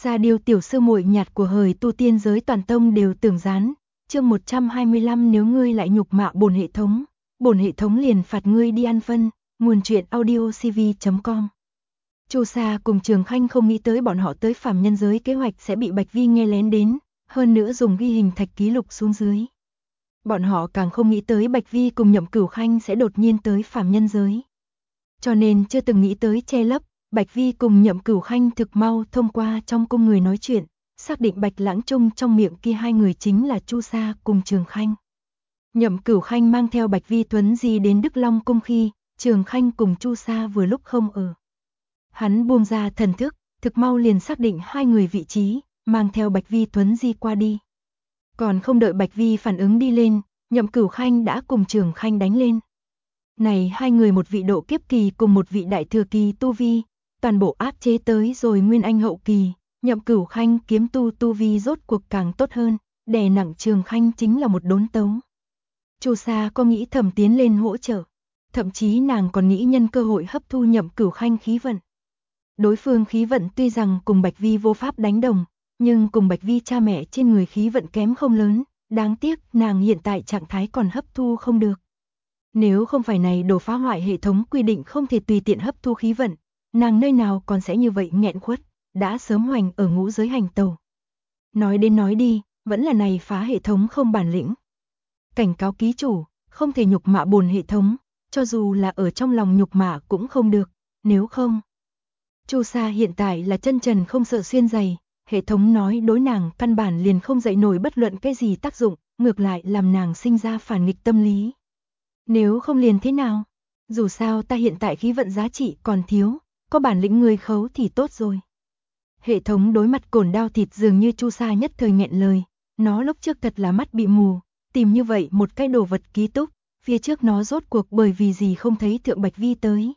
Sa Điêu tiểu sư muội nhạt của hời tu tiên giới toàn tông đều tưởng gián. Chương 125 nếu ngươi lại nhục mạ bổn hệ thống liền phạt ngươi đi ăn phân. Nguồn truyện audiocv.com. Chu Sa cùng Trường Khanh không nghĩ tới bọn họ tới phàm nhân giới kế hoạch sẽ bị Bạch Vi nghe lén đến, hơn nữa dùng ghi hình thạch ký lục xuống dưới. Bọn họ càng không nghĩ tới Bạch Vi cùng Nhậm Cửu Khanh sẽ đột nhiên tới phàm nhân giới. Cho nên chưa từng nghĩ tới che lấp, Bạch Vi cùng Nhậm Cửu Khanh thực mau thông qua trong cung người nói chuyện, xác định Bạch Lãng Trung trong miệng kia hai người chính là Chu Sa cùng Trường Khanh. Nhậm Cửu Khanh mang theo Bạch Vi Tuấn Di đến Đức Long cung khi, Trường Khanh cùng Chu Sa vừa lúc không ở. Hắn buông ra thần thức, thực mau liền xác định hai người vị trí, mang theo Bạch Vi Tuấn Di qua đi. Còn không đợi Bạch Vi phản ứng đi lên, Nhậm Cửu Khanh đã cùng Trường Khanh đánh lên. Này hai người một vị độ kiếp kỳ cùng một vị đại thừa kỳ tu vi, toàn bộ áp chế tới rồi nguyên anh hậu kỳ, Nhậm Cửu Khanh kiếm tu vi rốt cuộc càng tốt hơn, đè nặng Trường Khanh chính là một đốn tấu. Chu Sa có nghĩ thầm tiến lên hỗ trợ, thậm chí nàng còn nghĩ nhân cơ hội hấp thu Nhậm Cửu Khanh khí vận. Đối phương khí vận tuy rằng cùng Bạch Vi vô pháp đánh đồng, nhưng cùng Bạch Vi cha mẹ trên người khí vận kém không lớn, đáng tiếc nàng hiện tại trạng thái còn hấp thu không được. Nếu không phải này đồ phá hoại hệ thống quy định không thể tùy tiện hấp thu khí vận, nàng nơi nào còn sẽ như vậy nghẹn khuất, đã sớm hoành ở ngũ giới hành tàu. Nói đến nói đi, vẫn là này phá hệ thống không bản lĩnh. Cảnh cáo ký chủ, không thể nhục mạ bổn hệ thống, cho dù là ở trong lòng nhục mạ cũng không được, nếu không. Chu Sa hiện tại là chân trần không sợ xuyên giày, hệ thống nói đối nàng căn bản liền không dậy nổi bất luận cái gì tác dụng, ngược lại làm nàng sinh ra phản nghịch tâm lý. Nếu không liền thế nào? Dù sao ta hiện tại khí vận giá trị còn thiếu, có bản lĩnh người khấu thì tốt rồi. Hệ thống đối mặt cồn đao thịt dường như Chu Sa nhất thời nghẹn lời, nó lúc trước thật là mắt bị mù, tìm như vậy một cái đồ vật ký túc, phía trước nó rốt cuộc bởi vì gì không thấy Thượng Bạch Vi tới.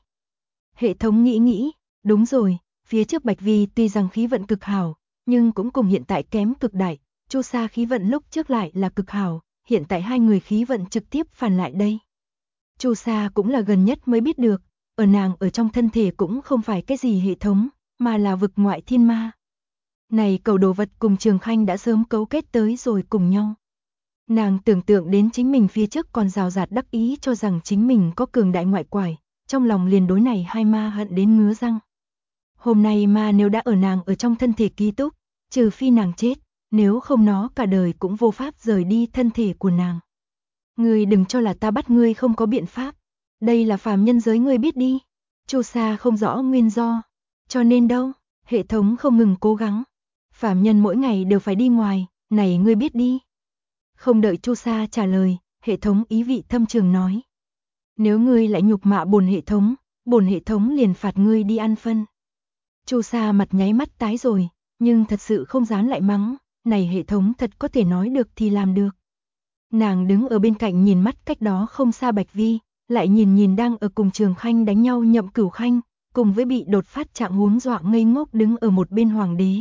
Hệ thống nghĩ, đúng rồi, phía trước Bạch Vi tuy rằng khí vận cực hảo, nhưng cũng cùng hiện tại kém cực đại, Chu Sa khí vận lúc trước lại là cực hảo, hiện tại hai người khí vận trực tiếp phản lại đây. Chu Sa cũng là gần nhất mới biết được, ở nàng ở trong thân thể cũng không phải cái gì hệ thống, mà là vực ngoại thiên ma. Này cầu đồ vật cùng Trường Khanh đã sớm cấu kết tới rồi cùng nhau. Nàng tưởng tượng đến chính mình phía trước còn rào rạt đắc ý cho rằng chính mình có cường đại ngoại quải, trong lòng liền đối này hai ma hận đến ngứa răng. Hôm nay ma nếu đã ở nàng ở trong thân thể ký túc, trừ phi nàng chết, nếu không nó cả đời cũng vô pháp rời đi thân thể của nàng. Ngươi đừng cho là ta bắt ngươi không có biện pháp, đây là phàm nhân giới ngươi biết đi. Chu Sa không rõ nguyên do, cho nên đâu, hệ thống không ngừng cố gắng. Phàm nhân mỗi ngày đều phải đi ngoài, này ngươi biết đi. Không đợi Chu Sa trả lời, hệ thống ý vị thâm trường nói. Nếu ngươi lại nhục mạ bổn hệ thống liền phạt ngươi đi ăn phân. Chu Sa mặt nháy mắt tái rồi, nhưng thật sự không dám lại mắng, này hệ thống thật có thể nói được thì làm được. Nàng đứng ở bên cạnh nhìn mắt cách đó không xa Bạch Vi, lại nhìn đang ở cùng Trường Khanh đánh nhau Nhậm Cửu Khanh, cùng với bị đột phát trạng huống dọa ngây ngốc đứng ở một bên hoàng đế.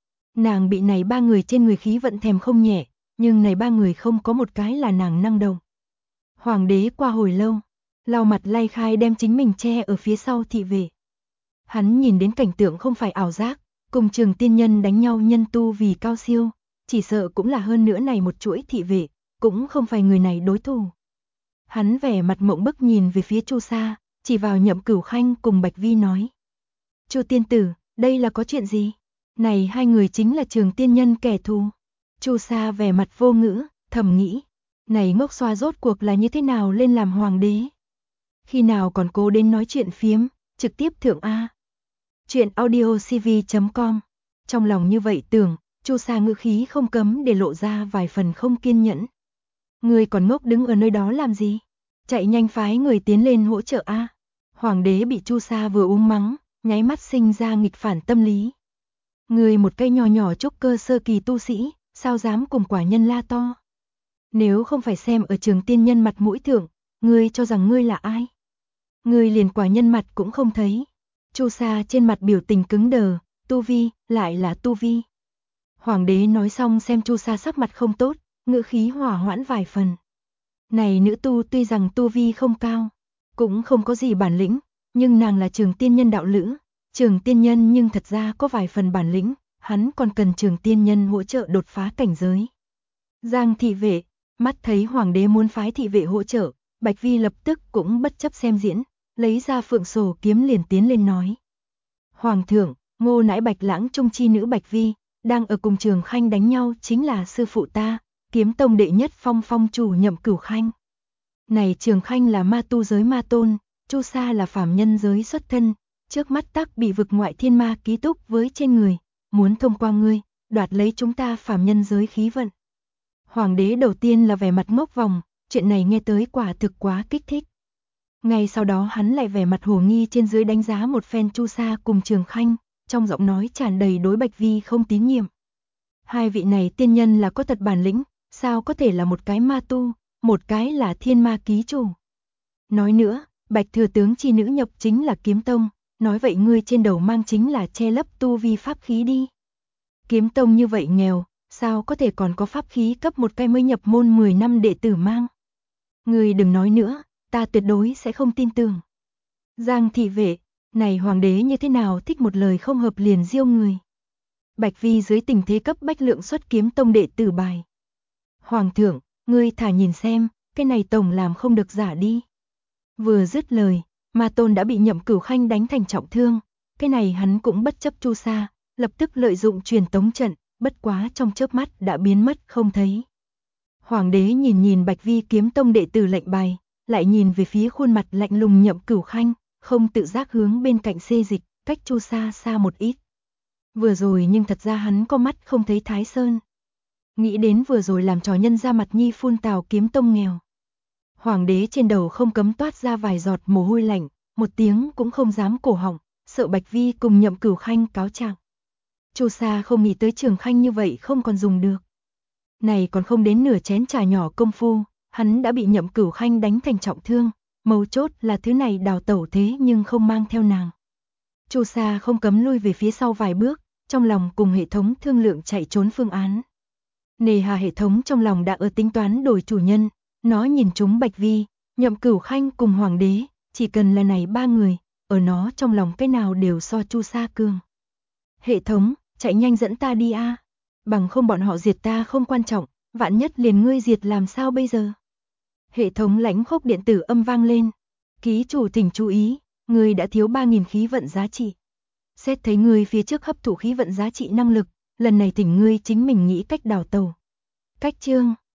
Nàng bị này ba người trên người khí vận thèm không nhẹ, nhưng này ba người không có một cái là nàng năng động. Hoàng đế qua hồi lâu, lau mặt lay khai đem chính mình che ở phía sau thị vệ. Hắn nhìn đến cảnh tượng không phải ảo giác, cùng Trường tiên nhân đánh nhau nhân tu vì cao siêu, chỉ sợ cũng là hơn nữa này một chuỗi thị vệ, cũng không phải người này đối thủ. Hắn vẻ mặt mộng bức nhìn về phía Chu Sa, chỉ vào Nhậm Cửu Khanh cùng Bạch Vi nói. Chu tiên tử, đây là có chuyện gì? Này hai người chính là Trường tiên nhân kẻ thù. Chu Sa vẻ mặt vô ngữ, thầm nghĩ. Này ngốc xoa rốt cuộc là như thế nào lên làm hoàng đế? Khi nào còn cố đến nói chuyện phiếm, trực tiếp thượng A. Chuyện audiocv.com. Trong lòng như vậy tưởng, Chu Sa ngữ khí không cấm để lộ ra vài phần không kiên nhẫn. Người còn ngốc đứng ở nơi đó làm gì? Chạy nhanh phái người tiến lên hỗ trợ A. Hoàng đế bị Chu Sa vừa uống mắng, nháy mắt sinh ra nghịch phản tâm lý. Người một cây nhỏ nhỏ trúc cơ sơ kỳ tu sĩ, sao dám cùng quả nhân la to? Nếu không phải xem ở Trường tiên nhân mặt mũi thượng, ngươi cho rằng ngươi là ai? Ngươi liền quả nhân mặt cũng không thấy. Chu Sa trên mặt biểu tình cứng đờ, tu vi, lại là tu vi. Hoàng đế nói xong xem Chu Sa sắc mặt không tốt, ngữ khí hỏa hoãn vài phần. Này nữ tu tuy rằng tu vi không cao, cũng không có gì bản lĩnh, nhưng nàng là Trường tiên nhân đạo lữ, Trường tiên nhân nhưng thật ra có vài phần bản lĩnh, hắn còn cần Trường tiên nhân hỗ trợ đột phá cảnh giới. Giang thị vệ, mắt thấy hoàng đế muốn phái thị vệ hỗ trợ, Bạch Vi lập tức cũng bất chấp xem diễn, lấy ra phượng sổ kiếm liền tiến lên nói. Hoàng thượng, Ngô nãi Bạch Lãng trung chi nữ Bạch Vi, đang ở cùng Trường Khanh đánh nhau chính là sư phụ ta, kiếm tông đệ nhất phong phong chủ Nhậm Cửu Khanh. Này Trường Khanh là ma tu giới ma tôn, Chu Sa là phàm nhân giới xuất thân, trước mắt tác bị vực ngoại thiên ma ký túc với trên người, muốn thông qua ngươi, đoạt lấy chúng ta phàm nhân giới khí vận. Hoàng đế đầu tiên là vẻ mặt ngốc vòng, chuyện này nghe tới quả thực quá kích thích. Ngay sau đó hắn lại vẻ mặt hồ nghi trên dưới đánh giá một phen Chu Sa cùng Trường Khanh, trong giọng nói tràn đầy đối Bạch Vi không tín nhiệm. Hai vị này tiên nhân là có thật bản lĩnh, sao có thể là một cái ma tu, một cái là thiên ma ký chủ. Nói nữa, Bạch thừa tướng chi nữ nhập chính là kiếm tông, nói vậy ngươi trên đầu mang chính là che lấp tu vi pháp khí đi. Kiếm tông như vậy nghèo, sao có thể còn có pháp khí cấp một cái mới nhập môn 10 năm đệ tử mang. Ngươi đừng nói nữa, ta tuyệt đối sẽ không tin tưởng. Giang thị vệ, này hoàng đế như thế nào thích một lời không hợp liền diêu người. Bạch Vi dưới tình thế cấp bách lượng xuất kiếm tông đệ tử bài. Hoàng thượng, ngươi thả nhìn xem, cái này tổng làm không được giả đi. Vừa dứt lời, Ma Tôn đã bị Nhậm Cửu Khanh đánh thành trọng thương, cái này hắn cũng bất chấp Chu Sa, lập tức lợi dụng truyền tống trận, bất quá trong chớp mắt đã biến mất không thấy. Hoàng đế nhìn nhìn Bạch Vi kiếm tông đệ tử lệnh bài, lại nhìn về phía khuôn mặt lạnh lùng Nhậm Cửu Khanh, không tự giác hướng bên cạnh xê dịch, cách Chu Sa xa một ít. Vừa rồi nhưng thật ra hắn có mắt không thấy Thái Sơn. Nghĩ đến vừa rồi làm trò nhân ra mặt nhi phun tào kiếm tông nghèo. Hoàng đế trên đầu không cấm toát ra vài giọt mồ hôi lạnh, một tiếng cũng không dám cổ họng, sợ Bạch Vi cùng Nhậm Cửu Khanh cáo trạng. Chu Sa không nghĩ tới Trường Khanh như vậy không còn dùng được. Này còn không đến nửa chén trà nhỏ công phu, hắn đã bị Nhậm Cửu Khanh đánh thành trọng thương, mấu chốt là thứ này đào tẩu thế nhưng không mang theo nàng. Chu Sa không cấm lui về phía sau vài bước, trong lòng cùng hệ thống thương lượng chạy trốn phương án. Nề hà hệ thống trong lòng đã ở tính toán đổi chủ nhân, nó nhìn chúng Bạch Vi, Nhậm Cửu Khanh cùng Hoàng đế, chỉ cần là này ba người, ở nó trong lòng cái nào đều so Chu Sa cường. Hệ thống, chạy nhanh dẫn ta đi a, bằng không bọn họ diệt ta không quan trọng, vạn nhất liền ngươi diệt làm sao bây giờ. Hệ thống lãnh khốc điện tử âm vang lên. Ký chủ thỉnh chú ý, ngươi đã thiếu 3.000 khí vận giá trị. Xét thấy ngươi phía trước hấp thụ khí vận giá trị năng lực, lần này thỉnh ngươi chính mình nghĩ cách đào tẩu. Cách chương